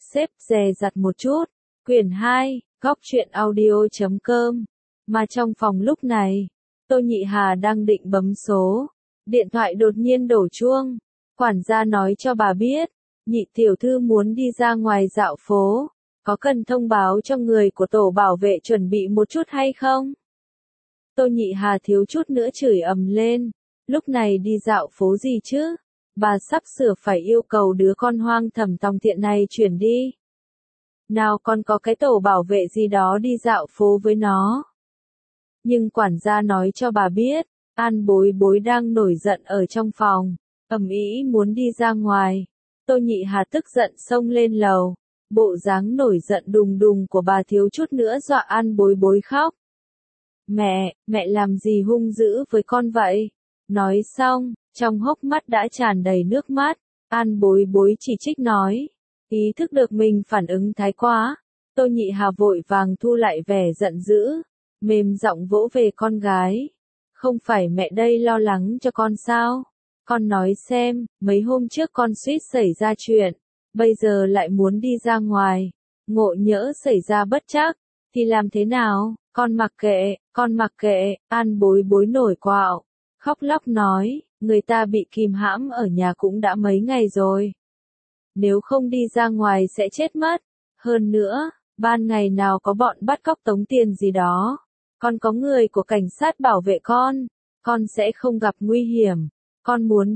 xếp dè dặt một chút. Quyển 2, góc truyện audio.com. Mà trong phòng lúc này, Tô Nhị Hà đang định bấm số. Điện thoại đột nhiên đổ chuông. Quản gia nói cho bà biết, Nhị tiểu thư muốn đi ra ngoài dạo phố. Có cần thông báo cho người của tổ bảo vệ chuẩn bị một chút hay không? Tô Nhị Hà thiếu chút nữa chửi ầm lên. Lúc này đi dạo phố gì chứ? Bà sắp sửa phải yêu cầu đứa con hoang Thẩm Tòng Thiện này chuyển đi. Nào còn có cái tổ bảo vệ gì đó đi dạo phố với nó. Nhưng quản gia nói cho bà biết, An Bối Bối đang nổi giận ở trong phòng, ầm ĩ muốn đi ra ngoài. Tô Nhị Hà tức giận xông lên lầu. Bộ dáng nổi giận đùng đùng của bà thiếu chút nữa dọa An Bối Bối khóc. Mẹ làm gì hung dữ với con vậy? Nói xong, trong hốc mắt đã tràn đầy nước mắt. An Bối Bối chỉ trích nói. Ý thức được mình phản ứng thái quá. Tô Nhị Hà vội vàng thu lại vẻ giận dữ. Mềm giọng vỗ về con gái. Không phải mẹ đây lo lắng cho con sao? Con nói xem, mấy hôm trước con suýt xảy ra chuyện. Bây giờ lại muốn đi ra ngoài. Ngộ nhỡ xảy ra bất trắc. Thì làm thế nào? Con mặc kệ. An Bối Bối nổi quạo. Khóc lóc nói, người ta bị kìm hãm ở nhà cũng đã mấy ngày rồi. Nếu không đi ra ngoài sẽ chết mất. Hơn nữa, ban ngày nào có bọn bắt cóc tống tiền gì đó. Con có người của cảnh sát bảo vệ con sẽ không gặp nguy hiểm. Con muốn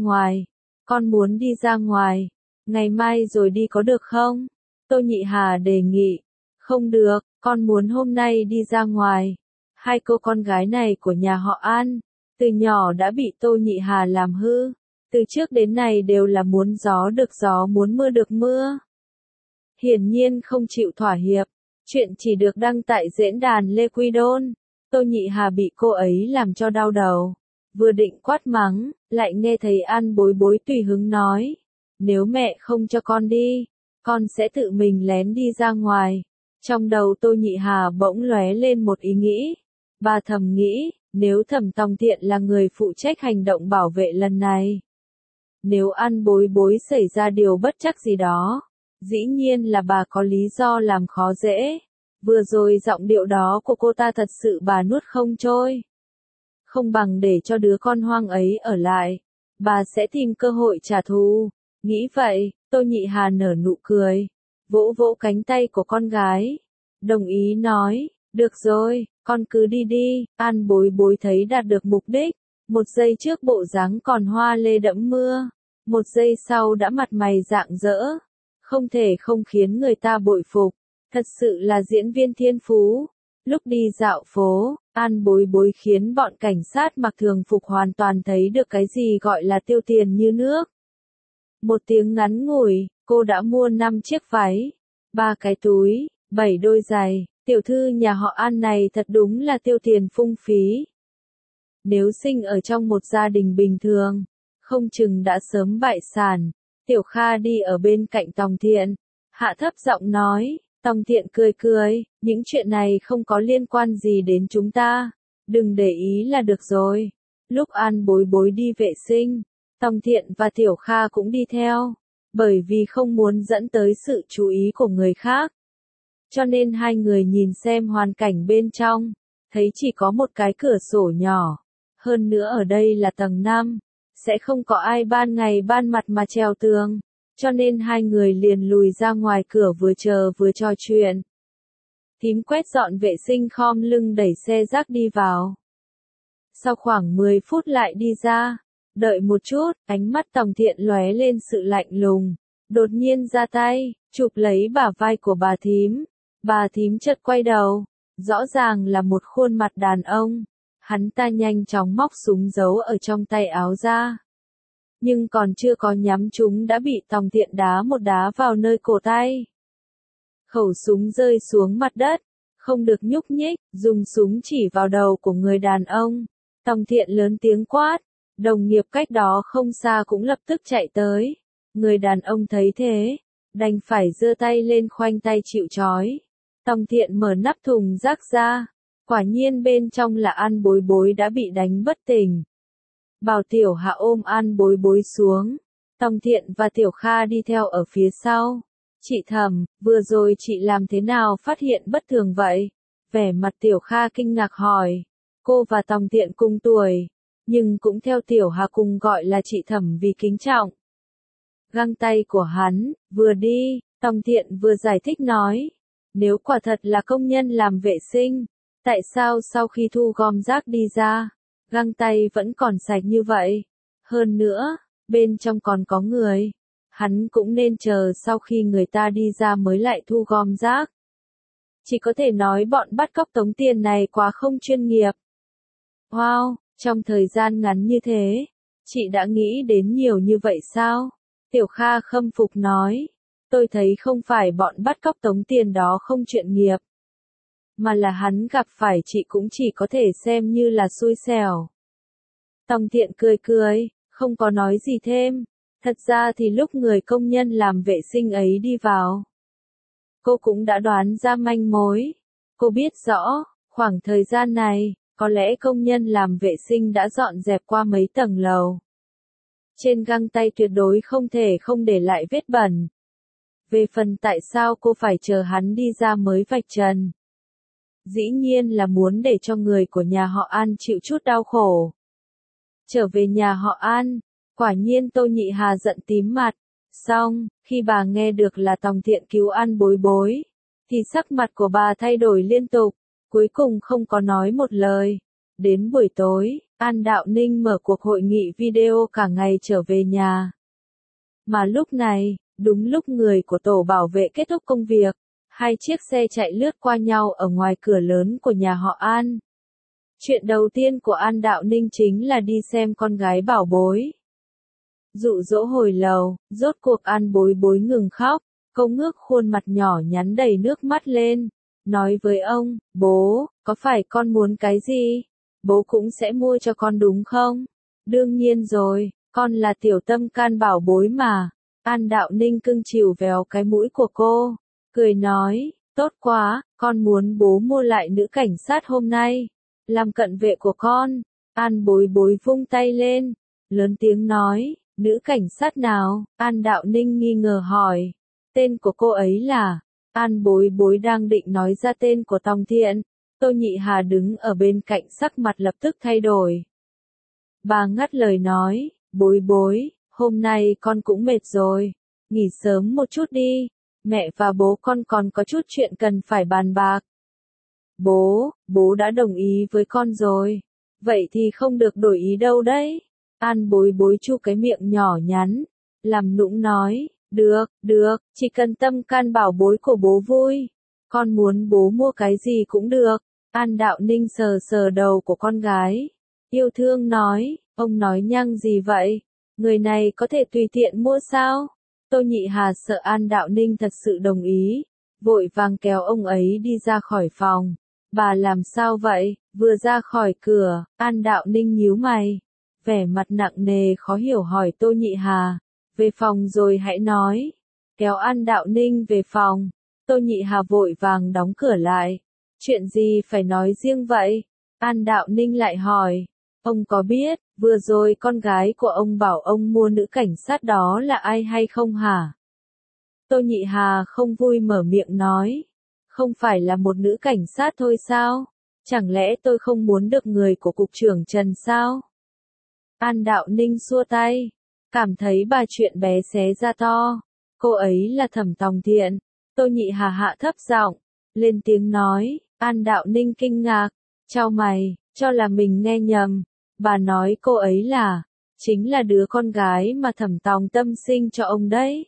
đi ra ngoài. Ngày mai rồi đi có được không? Tô Nhị Hà đề nghị. Không được, con muốn hôm nay đi ra ngoài. Hai cô con gái này của nhà họ An, từ nhỏ đã bị Tô Nhị Hà làm hư. Từ trước đến nay đều là muốn gió được gió muốn mưa được mưa. Hiển nhiên không chịu thỏa hiệp. Chuyện chỉ được đăng tại diễn đàn Lê Quy Đôn. Tô Nhị Hà bị cô ấy làm cho đau đầu. Vừa định quát mắng, lại nghe thấy An Bối Bối tùy hứng nói. Nếu mẹ không cho con đi, con sẽ tự mình lén đi ra ngoài. Trong đầu Tô Nhị Hà bỗng lóe lên một ý nghĩ. Bà thầm nghĩ, nếu Thẩm Tòng Thiện là người phụ trách hành động bảo vệ lần này. Nếu An Bối Bối xảy ra điều bất trắc gì đó, dĩ nhiên là bà có lý do làm khó dễ. Vừa rồi giọng điệu đó của cô ta thật sự bà nuốt không trôi. Không bằng để cho đứa con hoang ấy ở lại. Bà sẽ tìm cơ hội trả thù. Nghĩ vậy, Tô Nhị Hà nở nụ cười. Vỗ vỗ cánh tay của con gái. Đồng ý nói, được rồi, con cứ đi đi. An Bối Bối thấy đạt được mục đích. Một giây trước bộ dáng còn hoa lê đẫm mưa. Một giây sau đã mặt mày rạng rỡ. Không thể không khiến người ta bội phục. Thật sự là diễn viên thiên phú. Lúc đi dạo phố, An Bối Bối khiến bọn cảnh sát mặc thường phục hoàn toàn thấy được cái gì gọi là tiêu tiền như nước. Một tiếng ngắn ngủi, cô đã mua 5 chiếc váy, 3 cái túi, 7 đôi giày. Tiểu thư nhà họ An này thật đúng là tiêu tiền phung phí. Nếu sinh ở trong một gia đình bình thường, không chừng đã sớm bại sản. Tiểu Kha đi ở bên cạnh Tòng Thiện, hạ thấp giọng nói. Tòng Thiện cười, những chuyện này không có liên quan gì đến chúng ta, đừng để ý là được rồi. Lúc An Bối Bối đi vệ sinh, Tòng Thiện và Tiểu Kha cũng đi theo, bởi vì không muốn dẫn tới sự chú ý của người khác. Cho nên hai người nhìn xem hoàn cảnh bên trong, thấy chỉ có một cái cửa sổ nhỏ, hơn nữa ở đây là tầng 5, sẽ không có ai ban ngày ban mặt mà trèo tường. Cho nên hai người liền lùi ra ngoài cửa vừa chờ vừa trò chuyện. Thím quét dọn vệ sinh khom lưng đẩy xe rác đi vào. Sau khoảng 10 phút lại đi ra. Đợi một chút, ánh mắt Tòng Thiện lóe lên sự lạnh lùng. Đột nhiên ra tay, chụp lấy bả vai của bà thím. Bà thím chợt quay đầu. Rõ ràng là một khuôn mặt đàn ông. Hắn ta nhanh chóng móc súng giấu ở trong tay áo ra. Nhưng còn chưa có nhắm chúng đã bị Tòng Thiện đá một đá vào nơi cổ tay. Khẩu súng rơi xuống mặt đất, không được nhúc nhích, dùng súng chỉ vào đầu của người đàn ông. Tòng Thiện lớn tiếng quát, đồng nghiệp cách đó không xa cũng lập tức chạy tới. Người đàn ông thấy thế, đành phải giơ tay lên khoanh tay chịu trói. Tòng Thiện mở nắp thùng rác ra, quả nhiên bên trong là An Bối Bối đã bị đánh bất tỉnh. Bảo Tiểu Hạ ôm An Bối Bối xuống, Tòng Thiện và Tiểu Kha đi theo ở phía sau. Chị Thẩm, vừa rồi chị làm thế nào phát hiện bất thường vậy? Vẻ mặt Tiểu Kha kinh ngạc hỏi. Cô và Tòng Thiện cùng tuổi, nhưng cũng theo Tiểu Hà cùng gọi là chị Thẩm vì kính trọng. Găng tay của hắn, vừa đi, Tòng Thiện vừa giải thích nói. Nếu quả thật là công nhân làm vệ sinh, tại sao sau khi thu gom rác đi ra, găng tay vẫn còn sạch như vậy? Hơn nữa, bên trong còn có người. Hắn cũng nên chờ sau khi người ta đi ra mới lại thu gom rác. Chỉ có thể nói bọn bắt cóc tống tiền này quá không chuyên nghiệp. Wow, trong thời gian ngắn như thế, chị đã nghĩ đến nhiều như vậy sao? Tiểu Kha khâm phục nói. Tôi thấy không phải bọn bắt cóc tống tiền đó không chuyên nghiệp, mà là hắn gặp phải chị cũng chỉ có thể xem như là xui xẻo. Tòng Thiện cười cười, không có nói gì thêm. Thật ra thì lúc người công nhân làm vệ sinh ấy đi vào, cô cũng đã đoán ra manh mối. Cô biết rõ, khoảng thời gian này, có lẽ công nhân làm vệ sinh đã dọn dẹp qua mấy tầng lầu. Trên găng tay tuyệt đối không thể không để lại vết bẩn. Về phần tại sao cô phải chờ hắn đi ra mới vạch trần, dĩ nhiên là muốn để cho người của nhà họ An chịu chút đau khổ. Trở về nhà họ An, quả nhiên Tô Nhị Hà giận tím mặt. Xong, khi bà nghe được là Tòng Thiện cứu An Bối Bối, thì sắc mặt của bà thay đổi liên tục, cuối cùng không có nói một lời. Đến buổi tối, An Đạo Ninh mở cuộc hội nghị video cả ngày trở về nhà. Mà lúc này, đúng lúc người của tổ bảo vệ kết thúc công việc, hai chiếc xe chạy lướt qua nhau ở ngoài cửa lớn của nhà họ An. Chuyện đầu tiên của An Đạo Ninh chính là đi xem con gái bảo bối. Dụ dỗ hồi lầu, rốt cuộc An Bối Bối ngừng khóc, cô ngước khuôn mặt nhỏ nhắn đầy nước mắt lên, nói với ông, bố, có phải con muốn cái gì? Bố cũng sẽ mua cho con đúng không? Đương nhiên rồi, con là tiểu tâm can bảo bối mà. An Đạo Ninh cưng chiều véo cái mũi của cô, cười nói, tốt quá, con muốn bố mua lại nữ cảnh sát hôm nay, làm cận vệ của con. An Bối Bối vung tay lên, lớn tiếng nói, nữ cảnh sát nào? An Đạo Ninh nghi ngờ hỏi. Tên của cô ấy là... An Bối Bối đang định nói ra tên của Tòng Thiện. Tô Nhị Hà đứng ở bên cạnh sắc mặt lập tức thay đổi. Bà ngắt lời nói, Bối Bối, hôm nay con cũng mệt rồi, nghỉ sớm một chút đi, mẹ và bố con còn có chút chuyện cần phải bàn bạc. Bố đã đồng ý với con rồi, vậy thì không được đổi ý đâu đấy. An Bối Bối chu cái miệng nhỏ nhắn, làm nũng nói, được, chỉ cần tâm can bảo bối của bố vui, con muốn bố mua cái gì cũng được. An Đạo Ninh sờ sờ đầu của con gái, yêu thương nói, ông nói nhăng gì vậy, người này có thể tùy tiện mua sao? Tô Nhị Hà sợ An Đạo Ninh thật sự đồng ý, vội vàng kéo ông ấy đi ra khỏi phòng. Bà làm sao vậy? Vừa ra khỏi cửa, An Đạo Ninh nhíu mày, vẻ mặt nặng nề khó hiểu hỏi Tô Nhị Hà, về phòng rồi hãy nói. Kéo An Đạo Ninh về phòng, Tô Nhị Hà vội vàng đóng cửa lại. Chuyện gì phải nói riêng vậy? An Đạo Ninh lại hỏi, ông có biết, vừa rồi con gái của ông bảo ông mua nữ cảnh sát đó là ai hay không hả? Tô Nhị Hà không vui mở miệng nói, không phải là một nữ cảnh sát thôi sao? Chẳng lẽ tôi không muốn được người của cục trưởng Trần sao? An Đạo Ninh xua tay, cảm thấy bà chuyện bé xé ra to. Cô ấy là Thẩm Tòng Thiện. Tô Nhị Hà hạ thấp giọng, lên tiếng nói. An Đạo Ninh kinh ngạc, chau mày, cho là mình nghe nhầm. Bà nói cô ấy chính là đứa con gái mà Thẩm Tòng tâm sinh cho ông đấy.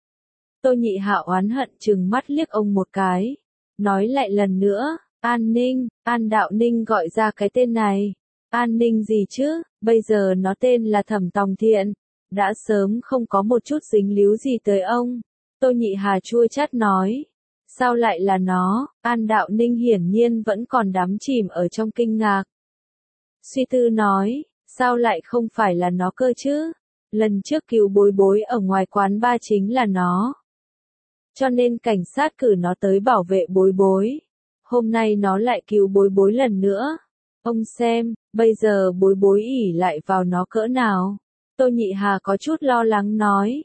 Tô Nhị Hà oán hận trừng mắt liếc ông một cái, nói lại lần nữa, An Ninh, An Đạo Ninh gọi ra cái tên này. An Ninh gì chứ, bây giờ nó tên là Thẩm Tòng Thiện, đã sớm không có một chút dính líu gì tới ông. Tô Nhị Hà chua chát nói, sao lại là nó? An Đạo Ninh hiển nhiên vẫn còn đắm chìm ở trong kinh ngạc. Suy tư nói, sao lại không phải là nó cơ chứ? Lần trước cứu Bối Bối ở ngoài quán bar chính là nó. Cho nên cảnh sát cử nó tới bảo vệ Bối Bối. Hôm nay nó lại cứu Bối Bối lần nữa. Ông xem, bây giờ Bối Bối ỷ lại vào nó cỡ nào? Tô Nhị Hà có chút lo lắng nói.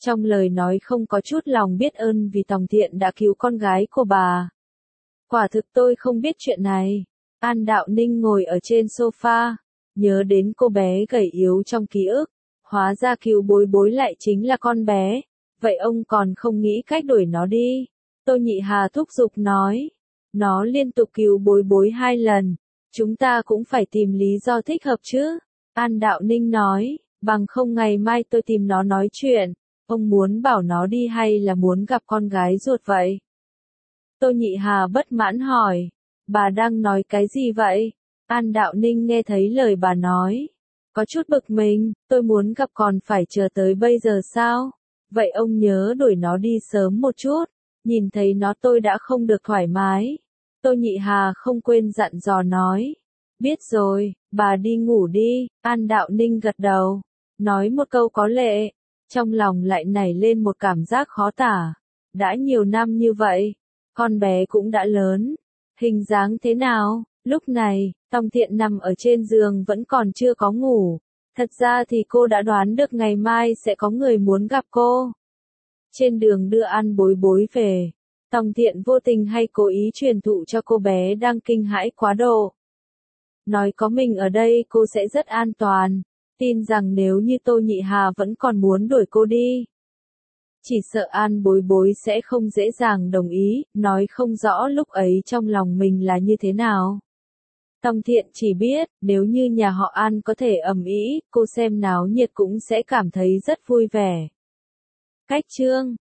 Trong lời nói không có chút lòng biết ơn vì Tòng Thiện đã cứu con gái của bà. Quả thực tôi không biết chuyện này. An Đạo Ninh ngồi ở trên sofa, nhớ đến cô bé gầy yếu trong ký ức. Hóa ra cứu bối bối lại chính là con bé. Vậy ông còn không nghĩ cách đuổi nó đi. Tô Nhị Hà thúc giục nói. Nó liên tục cứu bối bối 2 lần. Chúng ta cũng phải tìm lý do thích hợp chứ. An Đạo Ninh nói, bằng không ngày mai tôi tìm nó nói chuyện. Ông muốn bảo nó đi hay là muốn gặp con gái ruột vậy? Tô Nhị Hà bất mãn hỏi, bà đang nói cái gì vậy? An Đạo Ninh nghe thấy lời bà nói. Có chút bực mình, tôi muốn gặp còn phải chờ tới bây giờ sao? Vậy ông nhớ đuổi nó đi sớm một chút, nhìn thấy nó tôi đã không được thoải mái. Tô Nhị Hà không quên dặn dò nói. Biết rồi, bà đi ngủ đi, An Đạo Ninh gật đầu. Nói một câu có lệ, trong lòng lại nảy lên một cảm giác khó tả. Đã nhiều năm như vậy, con bé cũng đã lớn. Hình dáng thế nào? Lúc này, Tòng Thiện nằm ở trên giường vẫn còn chưa có ngủ. Thật ra thì cô đã đoán được ngày mai sẽ có người muốn gặp cô. Trên đường đưa An Bối Bối về, Tòng Thiện vô tình hay cố ý truyền thụ cho cô bé đang kinh hãi quá độ. Nói có mình ở đây cô sẽ rất an toàn, tin rằng nếu như Tô Nhị Hà vẫn còn muốn đuổi cô đi, chỉ sợ An Bối Bối sẽ không dễ dàng đồng ý, nói không rõ lúc ấy trong lòng mình là như thế nào. Tòng Thiện chỉ biết, nếu như nhà họ An có thể ầm ĩ, cô xem náo nhiệt cũng sẽ cảm thấy rất vui vẻ. Cách chương